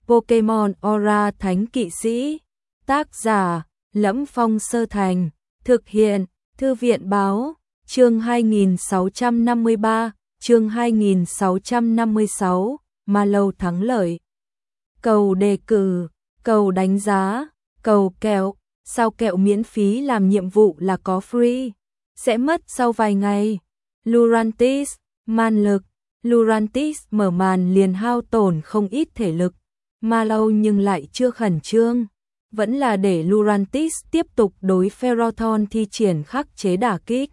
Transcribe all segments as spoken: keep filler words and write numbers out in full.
Pokemon Aura Thánh Kỵ Sĩ. Tác giả: Lẫm Phong Sơ Thành. Thực hiện: Thư viện báo. Chương hai nghìn sáu trăm năm mươi ba, chương hai nghìn sáu trăm năm mươi sáu, Mallow thắng lợi. Cầu đề cử, cầu đánh giá, cầu kẹo, sao kẹo miễn phí làm nhiệm vụ là có free, sẽ mất sau vài ngày. Lurantis, man lực. Lurantis mở màn liền hao tổn không ít thể lực, Mallow nhưng lại chưa khẩn trương, vẫn là để Lurantis tiếp tục đối Ferrothorn thi triển khắc chế đả kích.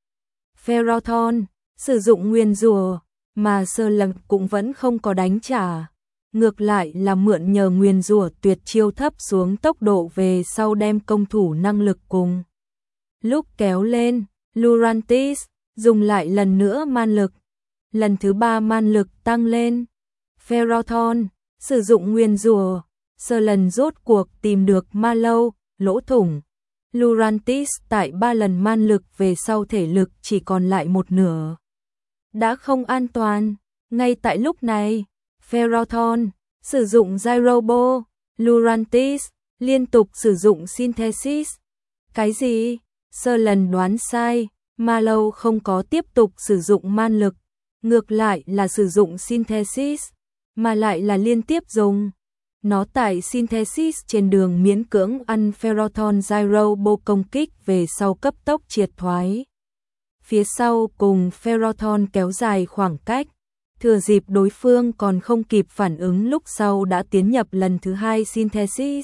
Ferrothorn sử dụng nguyền rủa, mà Sơ Lăng cũng vẫn không có đánh trả, ngược lại là mượn nhờ nguyền rủa tuyệt chiêu thấp xuống tốc độ về sau đem công thủ năng lực cùng lúc kéo lên. Lurantis dùng lại lần nữa man lực, lần thứ ba man lực tăng lên. Ferrothorn sử dụng nguyền rủa, Sơ Lần rốt cuộc tìm được Mallow lỗ thủng. Lurantis tại ba lần man lực về sau thể lực chỉ còn lại một nửa, đã không an toàn. Ngay tại lúc này, Ferrothorn sử dụng Gyrobo, Lurantis liên tục sử dụng Synthesis. Cái gì? Sơ Lần đoán sai, Mallow không có tiếp tục sử dụng man lực, ngược lại là sử dụng Synthesis, mà lại là liên tiếp dùng. Nó tại Synthesis trên đường miễn cưỡng ăn Ferrothorn Gyrobo công kích về sau cấp tốc triệt thoái. Phía sau cùng Ferrothorn kéo dài khoảng cách, thừa dịp đối phương còn không kịp phản ứng lúc sau đã tiến nhập lần thứ hai Synthesis.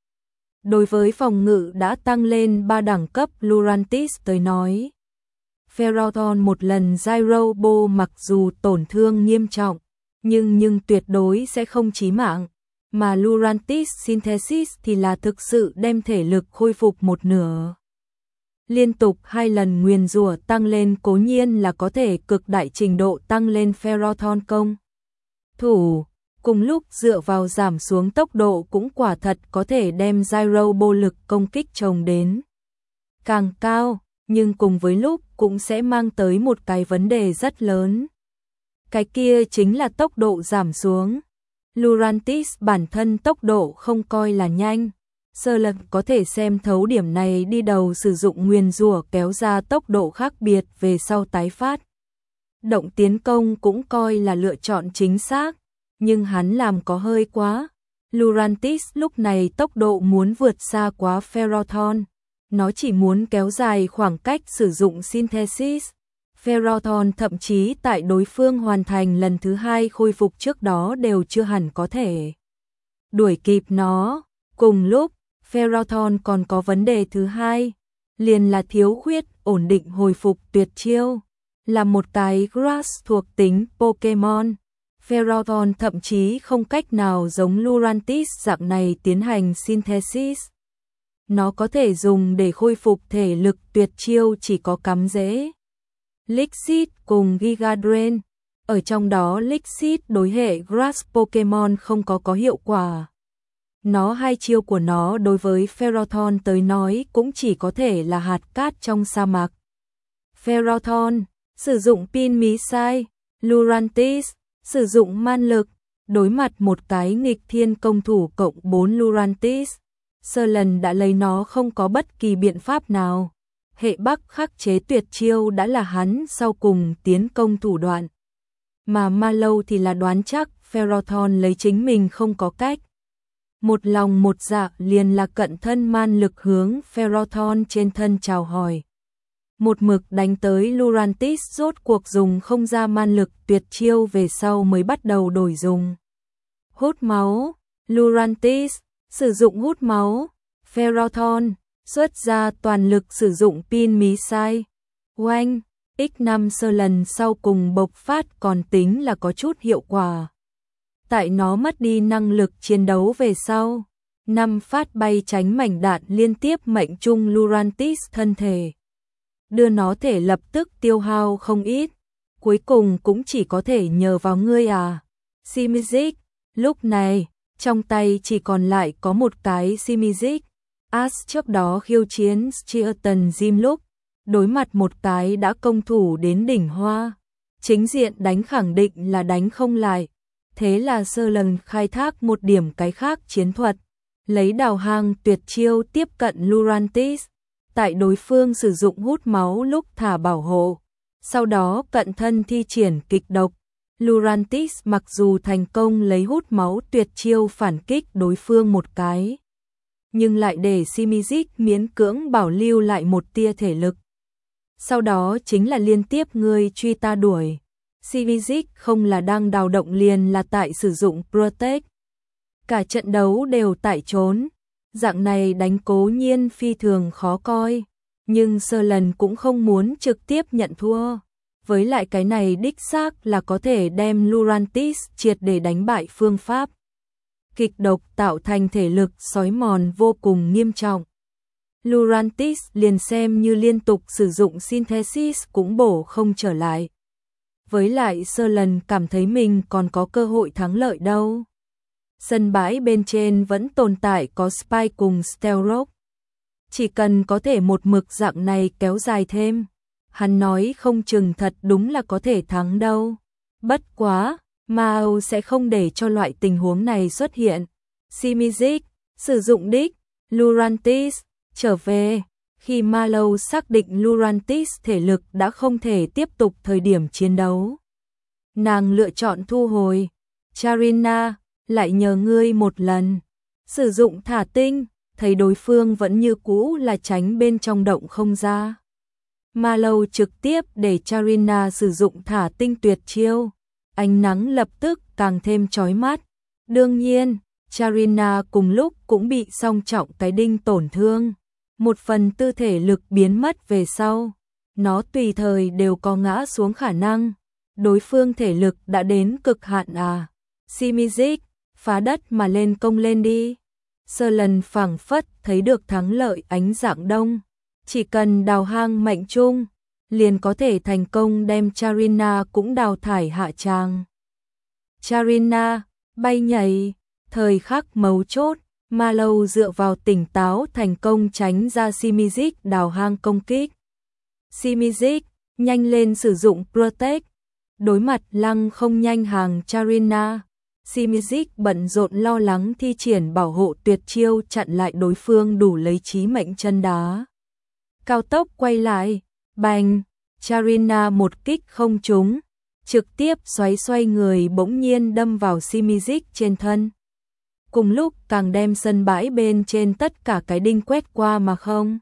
Đối với phòng ngự đã tăng lên ba đẳng cấp Lurantis tới nói, Ferrothorn một lần Gyrobo mặc dù tổn thương nghiêm trọng, nhưng nhưng tuyệt đối sẽ không chí mạng. Mà Lurantis Synthesis thì là thực sự đem thể lực khôi phục một nửa. Liên tục hai lần nguyền rủa tăng lên cố nhiên là có thể cực đại trình độ tăng lên Ferrothorn công thủ, cùng lúc dựa vào giảm xuống tốc độ cũng quả thật có thể đem Gyrobo lực công kích chồng đến càng cao, nhưng cùng với lúc cũng sẽ mang tới một cái vấn đề rất lớn. Cái kia chính là tốc độ giảm xuống. Lurantis bản thân tốc độ không coi là nhanh, Sơ Lăng có thể xem thấu điểm này, đi đầu sử dụng nguyền rủa kéo ra tốc độ khác biệt về sau tái phát. Động tiến công cũng coi là lựa chọn chính xác, nhưng hắn làm có hơi quá. Lurantis lúc này tốc độ muốn vượt xa quá Ferrothorn, nó chỉ muốn kéo dài khoảng cách sử dụng Synthesis. Ferrothorn thậm chí tại đối phương hoàn thành lần thứ hai khôi phục trước đó đều chưa hẳn có thể đuổi kịp nó. Cùng lúc, Ferrothorn còn có vấn đề thứ hai, liền là thiếu khuyết ổn định hồi phục tuyệt chiêu. Là một cái Grass thuộc tính Pokemon, Ferrothorn thậm chí không cách nào giống Lurantis dạng này tiến hành Synthesis. Nó có thể dùng để khôi phục thể lực tuyệt chiêu chỉ có cắm rễ Lixit cùng Giga Drain, ở trong đó Lixit đối hệ Grass Pokemon không có có hiệu quả. Nó hai chiêu của nó đối với Ferrothorn tới nói cũng chỉ có thể là hạt cát trong sa mạc. Ferrothorn sử dụng pin missile, Lurantis sử dụng man lực, đối mặt một cái nghịch thiên công thủ cộng bốn Lurantis, Sơ Lần đã lấy nó không có bất kỳ biện pháp nào. Hệ Bắc khắc chế tuyệt chiêu đã là hắn sau cùng tiến công thủ đoạn, mà Mallow thì là đoán chắc Ferrothorn lấy chính mình không có cách. Một lòng một dạ liền là cận thân man lực hướng Ferrothorn trên thân chào hỏi. Một mực đánh tới Lurantis rốt cuộc dùng không ra man lực tuyệt chiêu về sau mới bắt đầu đổi dùng hút máu. Lurantis sử dụng hút máu, Ferrothorn xuất ra toàn lực sử dụng pin missile. Oanh, nhân năm Sơ Lần sau cùng bộc phát còn tính là có chút hiệu quả. Tại nó mất đi năng lực chiến đấu về sau, năm phát bay tránh mảnh đạn liên tiếp mệnh trung Lurantis thân thể, đưa nó thể lập tức tiêu hao không ít, cuối cùng cũng chỉ có thể nhờ vào ngươi à. Simizic, lúc này, trong tay chỉ còn lại có một cái Simizic. As trước đó khiêu chiến Chiatan Jim lúc, đối mặt một cái đã công thủ đến đỉnh hoa, chính diện đánh khẳng định là đánh không lại. Thế là Sơ Lần khai thác một điểm cái khác chiến thuật, lấy đào hang tuyệt chiêu tiếp cận Lurantis, tại đối phương sử dụng hút máu lúc thả bảo hộ, sau đó cận thân thi triển kịch độc. Lurantis mặc dù thành công lấy hút máu tuyệt chiêu phản kích đối phương một cái, nhưng lại để Simizic miễn cưỡng bảo lưu lại một tia thể lực. Sau đó chính là liên tiếp ngươi truy ta đuổi. Simizic không là đang đào động liền là tại sử dụng Protect. Cả trận đấu đều tại trốn. Dạng này đánh cố nhiên phi thường khó coi, nhưng Sơ Lần cũng không muốn trực tiếp nhận thua. Với lại cái này đích xác là có thể đem Lurantis triệt để đánh bại phương pháp. Kịch độc tạo thành thể lực xói mòn vô cùng nghiêm trọng. Lurantis liền xem như liên tục sử dụng Synthesis cũng bổ không trở lại. Với lại Sơ Lần cảm thấy mình còn có cơ hội thắng lợi đâu. Sân bãi bên trên vẫn tồn tại có Spike cùng Stealth. Chỉ cần có thể một mực dạng này kéo dài thêm, hắn nói không chừng thật đúng là có thể thắng đâu. Bất quá, Mao sẽ không để cho loại tình huống này xuất hiện. Simizic sử dụng đích, Lurantis trở về. Khi Malo xác định Lurantis thể lực đã không thể tiếp tục thời điểm chiến đấu, nàng lựa chọn thu hồi. Charina, lại nhờ ngươi một lần. Sử dụng thả tinh, thấy đối phương vẫn như cũ là tránh bên trong động không ra. Malo trực tiếp để Charina sử dụng thả tinh tuyệt chiêu. Ánh nắng lập tức càng thêm chói mắt. Đương nhiên, Charina cùng lúc cũng bị song trọng cái đinh tổn thương. Một phần tư thể lực biến mất về sau. Nó tùy thời đều có ngã xuống khả năng. Đối phương thể lực đã đến cực hạn à. Simizic, phá đất mà lên công lên đi. Sơ Lần phảng phất thấy được thắng lợi ánh dạng đông. Chỉ cần đào hang mạnh chung, liền có thể thành công đem Charina cũng đào thải hạ tràng. Charina, bay nhảy, thời khắc mấu chốt, Malo dựa vào tỉnh táo thành công tránh ra Simizic đào hang công kích. Simizic, nhanh lên sử dụng Protect. Đối mặt lăng không nhanh hàng Charina, Simizic bận rộn lo lắng thi triển bảo hộ tuyệt chiêu chặn lại đối phương đủ lấy chí mệnh chân đá. Cao tốc quay lại, bành, Charina một kích không trúng, trực tiếp xoáy xoay người bỗng nhiên đâm vào Simizic trên thân. Cùng lúc càng đem sân bãi bên trên tất cả cái đinh quét qua mà không.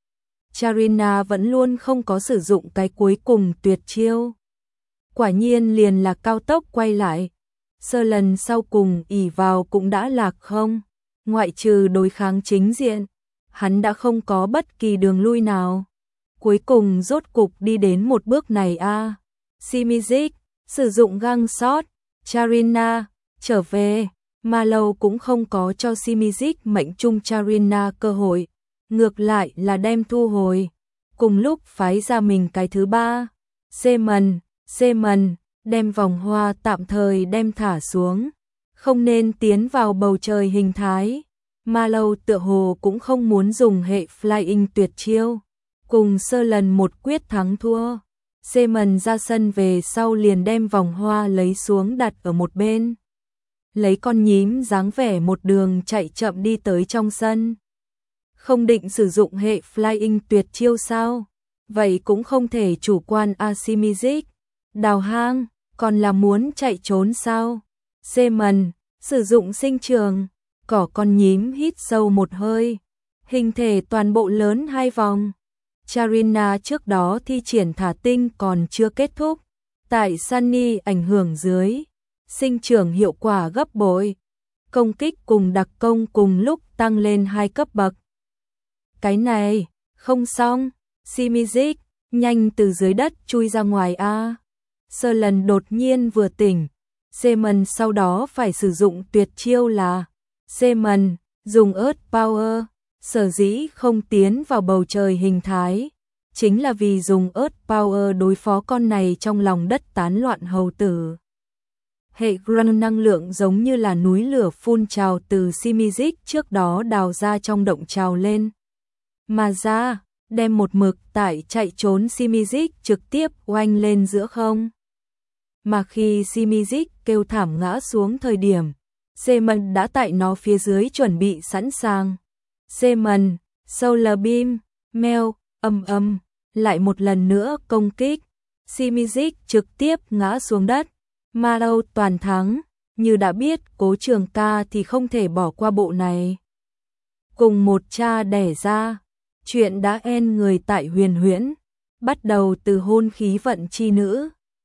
Charina vẫn luôn không có sử dụng cái cuối cùng tuyệt chiêu. Quả nhiên liền là cao tốc quay lại. Sơ Lần sau cùng ỷ vào cũng đã lạc không. Ngoại trừ đối kháng chính diện, hắn đã không có bất kỳ đường lui nào. Cuối cùng rốt cục đi đến một bước này a. À. Simizic, sử dụng găng sót. Charina, trở về. Malo cũng không có cho Simizic mệnh trung Charina cơ hội. Ngược lại là đem thu hồi. Cùng lúc phái ra mình cái thứ ba. Seaman, Seaman, đem vòng hoa tạm thời đem thả xuống. Không nên tiến vào bầu trời hình thái. Malo tựa hồ cũng không muốn dùng hệ flying tuyệt chiêu. Cùng Sơ Lần một quyết thắng thua. Seaman ra sân về sau liền đem vòng hoa lấy xuống đặt ở một bên. Lấy con nhím dáng vẻ một đường chạy chậm đi tới trong sân. Không định sử dụng hệ flying tuyệt chiêu sao? Vậy cũng không thể chủ quan Simizic. Đào hang, còn là muốn chạy trốn sao? Seaman, sử dụng sinh trường. Cỏ con nhím hít sâu một hơi. Hình thể toàn bộ lớn hai vòng. Charina trước đó thi triển thả tinh còn chưa kết thúc. Tại Sunny ảnh hưởng dưới, sinh trưởng hiệu quả gấp bội. Công kích cùng đặc công cùng lúc tăng lên hai cấp bậc. Cái này, không xong. Simizic, nhanh từ dưới đất chui ra ngoài a. Sơ Lần đột nhiên vừa tỉnh. Seaman sau đó phải sử dụng tuyệt chiêu là Seaman, dùng Earth Power. Sở dĩ không tiến vào bầu trời hình thái, chính là vì dùng Earth Power đối phó con này trong lòng đất tán loạn hầu tử. Hệ Gran năng lượng giống như là núi lửa phun trào từ Simizic trước đó đào ra trong động trào lên. Mà ra, đem một mực tại chạy trốn Simizic trực tiếp oanh lên giữa không. mà khi Simizic kêu thảm ngã xuống thời điểm, Seaman đã tại nó phía dưới chuẩn bị sẵn sàng. Seaman, Solar Beam, Mel, âm âm, lại một lần nữa công kích. Simizic trực tiếp ngã xuống đất. Marrow toàn thắng, như đã biết Cố Trường Ca thì không thể bỏ qua bộ này. Cùng một cha đẻ ra, chuyện đã end người tại Huyền Huyễn, bắt đầu từ hôn khí vận chi nữ.